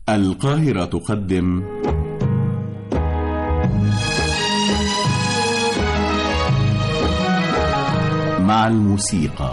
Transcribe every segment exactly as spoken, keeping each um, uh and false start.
القاهرة تقدم مع الموسيقى.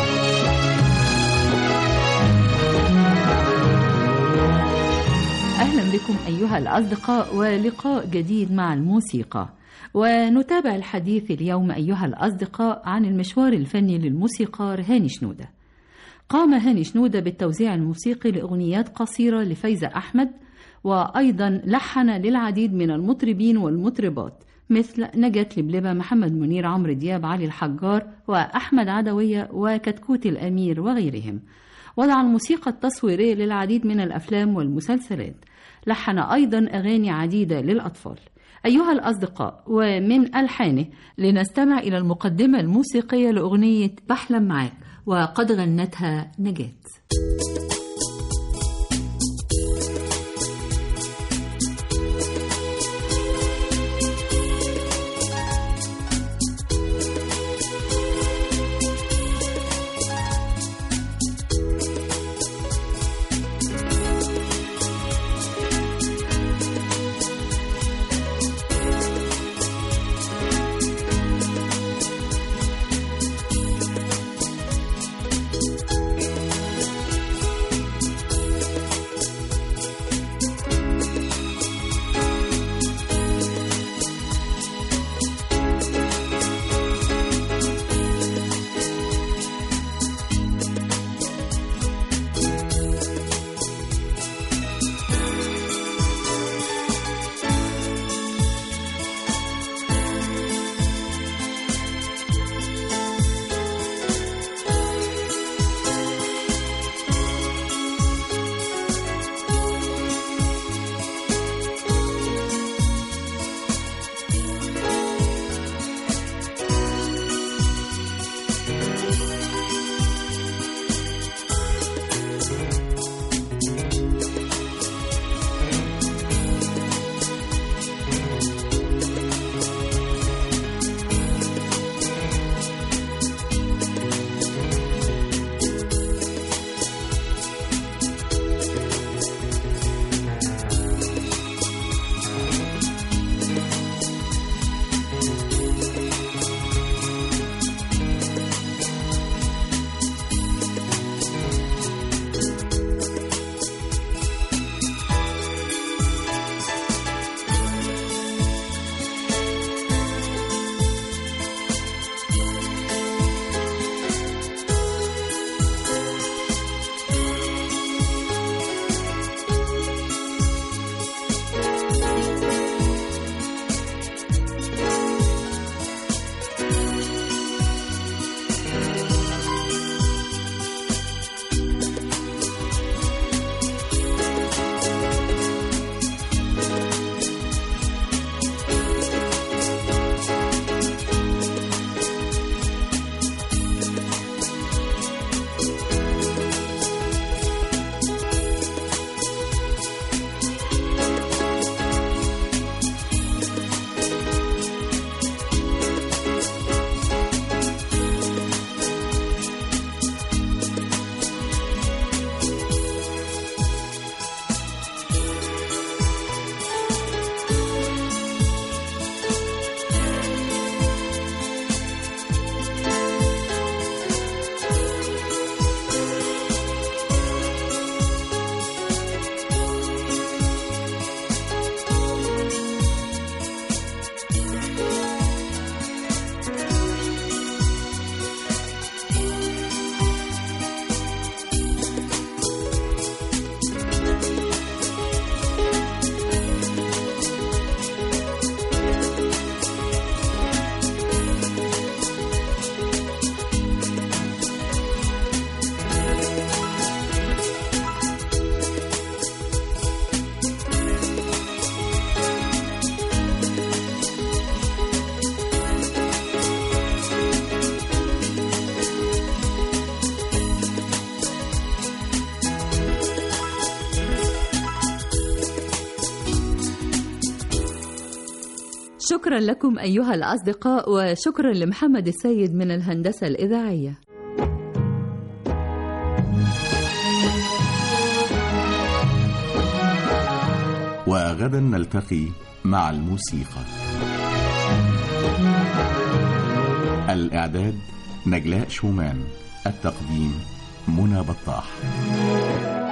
أهلا بكم أيها الأصدقاء ولقاء جديد مع الموسيقى، ونتابع الحديث اليوم أيها الأصدقاء عن المشوار الفني للموسيقار هاني شنودة. قام هاني شنودة بالتوزيع الموسيقي لأغنيات قصيرة لفايزة أحمد، وأيضا لحن للعديد من المطربين والمطربات مثل نجاة لبلبة، محمد منير، عمرو دياب، علي الحجار، وأحمد عدوية وكتكوت الأمير وغيرهم. وضع الموسيقى التصويرية للعديد من الأفلام والمسلسلات، لحن أيضا أغاني عديدة للأطفال. أيها الأصدقاء، ومن ألحانه لنستمع إلى المقدمة الموسيقية لأغنية بحلم معاك، وقد غنتها نجاة. شكرا لكم أيها الأصدقاء، وشكرا لمحمد السيد من الهندسة الإذاعية. وغدا نلتقي مع الموسيقى. الإعداد نجلاء شومان، التقديم منى بطاح.